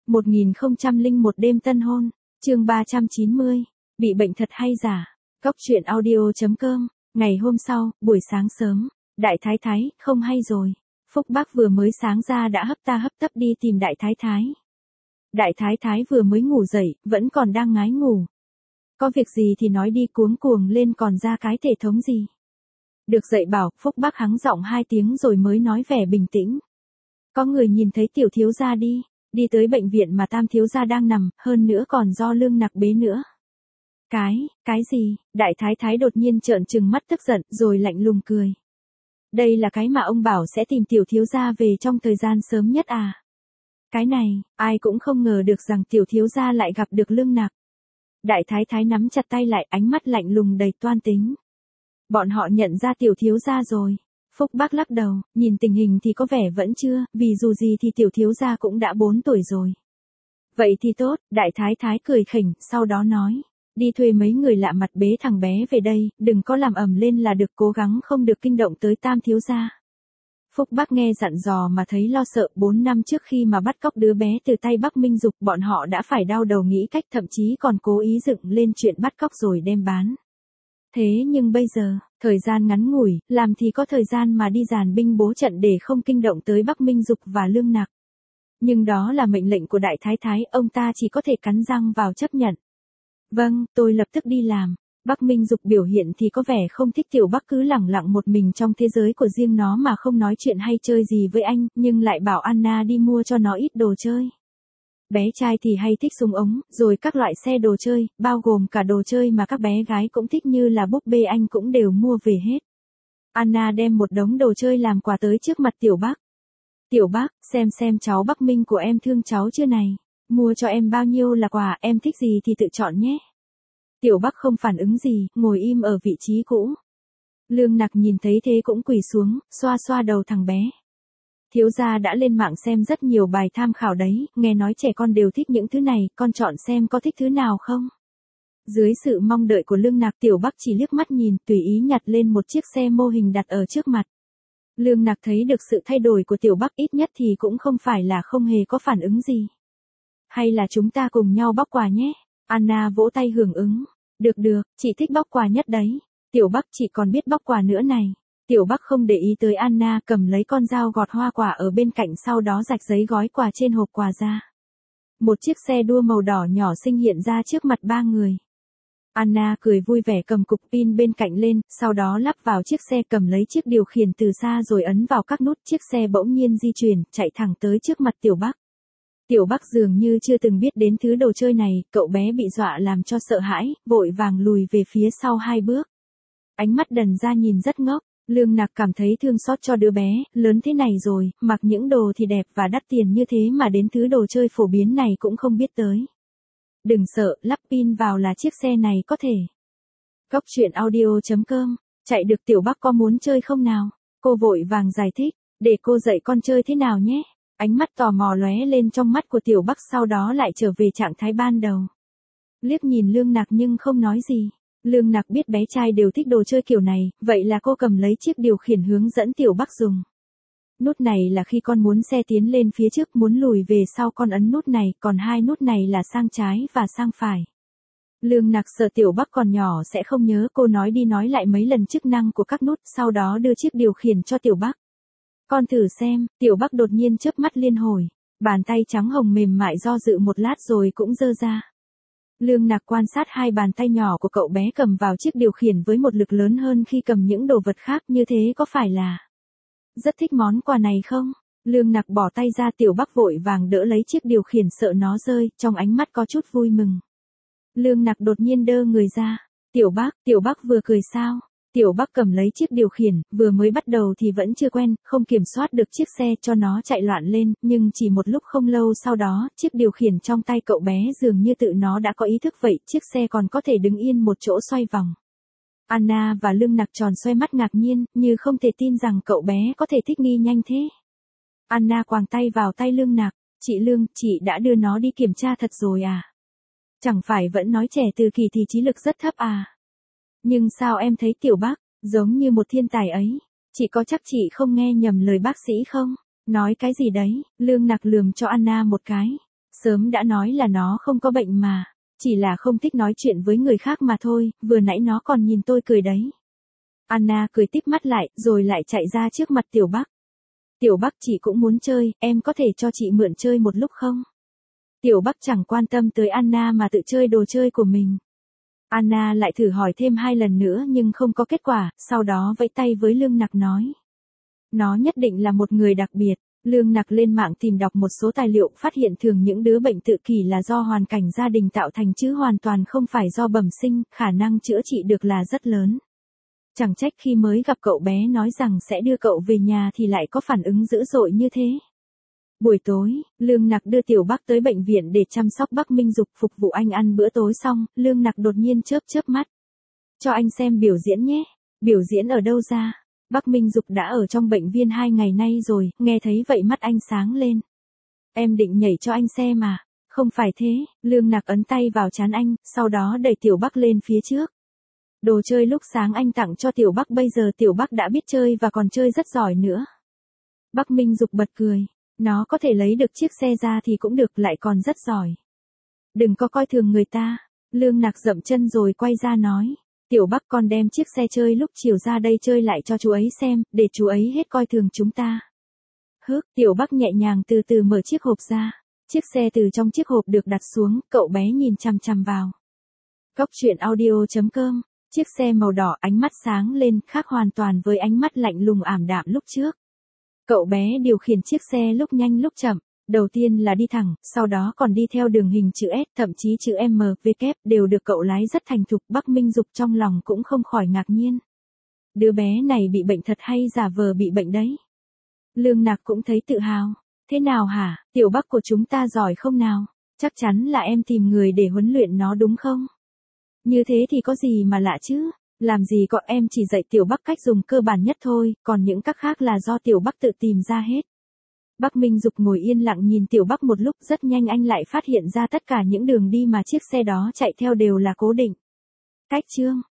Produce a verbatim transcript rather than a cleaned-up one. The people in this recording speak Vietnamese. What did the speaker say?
một nghìn không trăm lẻ một đêm tân hôn, chương ba trăm chín mươi, bị bệnh thật hay giả. Cốc truyện audio chấm com, ngày hôm sau, buổi sáng sớm, đại thái thái, không hay rồi. Phúc Bắc vừa mới sáng ra đã hấp ta hấp tấp đi tìm đại thái thái. Đại thái thái vừa mới ngủ dậy, vẫn còn đang ngái ngủ. Có việc gì thì nói đi, cuống cuồng lên còn ra cái thể thống gì. Được dậy bảo, Phúc Bắc hắng giọng hai tiếng rồi mới nói vẻ bình tĩnh. Có người nhìn thấy tiểu thiếu gia đi, đi tới bệnh viện mà tam thiếu gia đang nằm, hơn nữa còn do Lương Nặc bế nữa. Cái, cái gì? Đại thái thái đột nhiên trợn trừng mắt tức giận, rồi lạnh lùng cười. Đây là cái mà ông bảo sẽ tìm tiểu thiếu gia về trong thời gian sớm nhất à? Cái này, ai cũng không ngờ được rằng tiểu thiếu gia lại gặp được Lương Nặc. Đại thái thái nắm chặt tay lại, ánh mắt lạnh lùng đầy toan tính. Bọn họ nhận ra tiểu thiếu gia rồi. Phúc Bắc lắc đầu, nhìn tình hình thì có vẻ vẫn chưa, vì dù gì thì tiểu thiếu gia cũng đã bốn tuổi rồi. Vậy thì tốt, đại thái thái cười khỉnh, sau đó nói. Đi thuê mấy người lạ mặt bế thằng bé về đây, đừng có làm ầm lên là được, cố gắng không được kinh động tới tam thiếu gia. Phúc Bắc nghe dặn dò mà thấy lo sợ. Bốn năm trước khi mà bắt cóc đứa bé từ tay Bắc Minh Dục, bọn họ đã phải đau đầu nghĩ cách, thậm chí còn cố ý dựng lên chuyện bắt cóc rồi đem bán. Thế nhưng bây giờ, thời gian ngắn ngủi, làm thì có thời gian mà đi dàn binh bố trận để không kinh động tới Bắc Minh Dục và Lương Nặc. Nhưng đó là mệnh lệnh của đại thái thái, ông ta chỉ có thể cắn răng vào chấp nhận. Vâng, tôi lập tức đi làm. Bắc Minh Dục biểu hiện thì có vẻ không thích tiểu Bắc cứ lẳng lặng một mình trong thế giới của riêng nó mà không nói chuyện hay chơi gì với anh, nhưng lại bảo Anna đi mua cho nó ít đồ chơi. Bé trai thì hay thích súng ống, rồi các loại xe đồ chơi, bao gồm cả đồ chơi mà các bé gái cũng thích như là búp bê, anh cũng đều mua về hết. Anna đem một đống đồ chơi làm quà tới trước mặt tiểu Bắc. Tiểu Bắc, xem xem cháu Bắc Minh của em thương cháu chưa này. Mua cho em bao nhiêu là quà, em thích gì thì tự chọn nhé. Tiểu Bắc không phản ứng gì, ngồi im ở vị trí cũ. Lương Nặc nhìn thấy thế cũng quỳ xuống, xoa xoa đầu thằng bé. Thiếu gia đã lên mạng xem rất nhiều bài tham khảo đấy, nghe nói trẻ con đều thích những thứ này, con chọn xem có thích thứ nào không? Dưới sự mong đợi của Lương Nặc, tiểu Bắc chỉ liếc mắt nhìn, tùy ý nhặt lên một chiếc xe mô hình đặt ở trước mặt. Lương Nặc thấy được sự thay đổi của tiểu Bắc, ít nhất thì cũng không phải là không hề có phản ứng gì. Hay là chúng ta cùng nhau bóc quà nhé? Anna vỗ tay hưởng ứng. Được được, chị thích bóc quà nhất đấy. Tiểu Bắc chỉ còn biết bóc quà nữa này. Tiểu Bắc không để ý tới Anna, cầm lấy con dao gọt hoa quả ở bên cạnh, sau đó rạch giấy gói quà trên hộp quà ra. Một chiếc xe đua màu đỏ nhỏ xinh hiện ra trước mặt ba người. Anna cười vui vẻ cầm cục pin bên cạnh lên, sau đó lắp vào chiếc xe, cầm lấy chiếc điều khiển từ xa rồi ấn vào các nút, chiếc xe bỗng nhiên di chuyển, chạy thẳng tới trước mặt tiểu Bắc. Tiểu Bắc dường như chưa từng biết đến thứ đồ chơi này, cậu bé bị dọa làm cho sợ hãi, vội vàng lùi về phía sau hai bước. Ánh mắt đần ra nhìn rất ngốc. Lương Nặc cảm thấy thương xót cho đứa bé, lớn thế này rồi, mặc những đồ thì đẹp và đắt tiền như thế mà đến thứ đồ chơi phổ biến này cũng không biết tới. Đừng sợ, lắp pin vào là chiếc xe này có thể. Cốc truyện audio chấm com, chạy được tiểu Bắc có muốn chơi không nào? Cô vội vàng giải thích, để cô dạy con chơi thế nào nhé. Ánh mắt tò mò lóe lên trong mắt của tiểu Bắc, sau đó lại trở về trạng thái ban đầu. Liếc nhìn Lương Nặc nhưng không nói gì. Lương Nặc biết bé trai đều thích đồ chơi kiểu này, vậy là cô cầm lấy chiếc điều khiển hướng dẫn tiểu Bắc dùng. Nút này là khi con muốn xe tiến lên phía trước, muốn lùi về sau con ấn nút này, còn hai nút này là sang trái và sang phải. Lương Nặc sợ tiểu Bắc còn nhỏ sẽ không nhớ, cô nói đi nói lại mấy lần chức năng của các nút, sau đó đưa chiếc điều khiển cho tiểu Bắc. Con thử xem. Tiểu Bắc đột nhiên chớp mắt liên hồi, bàn tay trắng hồng mềm mại do dự một lát rồi cũng giơ ra. Lương Nặc quan sát hai bàn tay nhỏ của cậu bé cầm vào chiếc điều khiển với một lực lớn hơn khi cầm những đồ vật khác, như thế có phải là rất thích món quà này không? Lương Nặc bỏ tay ra, tiểu Bắc vội vàng đỡ lấy chiếc điều khiển sợ nó rơi, trong ánh mắt có chút vui mừng. Lương Nặc đột nhiên đơ người ra. Tiểu Bắc, tiểu Bắc vừa cười sao? Tiểu Bắc cầm lấy chiếc điều khiển, vừa mới bắt đầu thì vẫn chưa quen, không kiểm soát được chiếc xe cho nó chạy loạn lên, nhưng chỉ một lúc không lâu sau đó, chiếc điều khiển trong tay cậu bé dường như tự nó đã có ý thức vậy, chiếc xe còn có thể đứng yên một chỗ xoay vòng. Anna và Lương Nặc tròn xoay mắt ngạc nhiên, như không thể tin rằng cậu bé có thể thích nghi nhanh thế. Anna quàng tay vào tay Lương Nặc, chị Lương, chị đã đưa nó đi kiểm tra thật rồi à? Chẳng phải vẫn nói trẻ từ kỳ thì trí lực rất thấp à? Nhưng sao em thấy tiểu Bắc giống như một thiên tài ấy? Chị có chắc chị không nghe nhầm lời bác sĩ không? Nói cái gì đấy? Lương Nặc lườm cho Anna một cái. Sớm đã nói là nó không có bệnh mà. Chỉ là không thích nói chuyện với người khác mà thôi, vừa nãy nó còn nhìn tôi cười đấy. Anna cười típ mắt lại, rồi lại chạy ra trước mặt Tiểu Bắc. Tiểu Bắc, chị cũng muốn chơi, em có thể cho chị mượn chơi một lúc không? Tiểu Bắc chẳng quan tâm tới Anna mà tự chơi đồ chơi của mình. Anna lại thử hỏi thêm hai lần nữa nhưng không có kết quả, sau đó vẫy tay với Lương Nặc nói. Nó nhất định là một người đặc biệt. Lương Nặc lên mạng tìm đọc một số tài liệu, phát hiện thường những đứa bệnh tự kỷ là do hoàn cảnh gia đình tạo thành chứ hoàn toàn không phải do bẩm sinh, khả năng chữa trị được là rất lớn. Chẳng trách khi mới gặp cậu bé nói rằng sẽ đưa cậu về nhà thì lại có phản ứng dữ dội như thế. Buổi tối, Lương Nặc đưa Tiểu Bắc tới bệnh viện để chăm sóc Bắc Minh Dục, phục vụ anh ăn bữa tối xong, Lương Nặc đột nhiên chớp chớp mắt. Cho anh xem biểu diễn nhé. Biểu diễn ở đâu ra? Bắc Minh Dục đã ở trong bệnh viện hai ngày nay rồi, nghe thấy vậy mắt anh sáng lên. Em định nhảy cho anh xem mà. Không phải thế, Lương Nặc ấn tay vào trán anh, sau đó đẩy Tiểu Bắc lên phía trước. Đồ chơi lúc sáng anh tặng cho Tiểu Bắc bây giờ Tiểu Bắc đã biết chơi và còn chơi rất giỏi nữa. Bắc Minh Dục bật cười. Nó có thể lấy được chiếc xe ra thì cũng được, lại còn rất giỏi. Đừng có coi thường người ta. Lương Nặc dậm chân rồi quay ra nói. Tiểu Bắc, con đem chiếc xe chơi lúc chiều ra đây chơi lại cho chú ấy xem, để chú ấy hết coi thường chúng ta. Hức, Tiểu Bắc nhẹ nhàng từ từ mở chiếc hộp ra. Chiếc xe từ trong chiếc hộp được đặt xuống, cậu bé nhìn chằm chằm vào. Cóc truyện audio chấm com. Chiếc xe màu đỏ, ánh mắt sáng lên, khác hoàn toàn với ánh mắt lạnh lùng ảm đạm lúc trước. Cậu bé điều khiển chiếc xe lúc nhanh lúc chậm, đầu tiên là đi thẳng, sau đó còn đi theo đường hình chữ S, thậm chí chữ M, V, đều được cậu lái rất thành thục. Bắc Minh Dục trong lòng cũng không khỏi ngạc nhiên. Đứa bé này bị bệnh thật hay giả vờ bị bệnh đấy? Lương Nặc cũng thấy tự hào. Thế nào hả, Tiểu Bắc của chúng ta giỏi không nào? Chắc chắn là em tìm người để huấn luyện nó đúng không? Như thế thì có gì mà lạ chứ? Làm gì có, em chỉ dạy Tiểu Bắc cách dùng cơ bản nhất thôi, còn những các khác là do Tiểu Bắc tự tìm ra hết. Bắc Minh Dục ngồi yên lặng nhìn Tiểu Bắc một lúc, rất nhanh anh lại phát hiện ra tất cả những đường đi mà chiếc xe đó chạy theo đều là cố định. Cách chương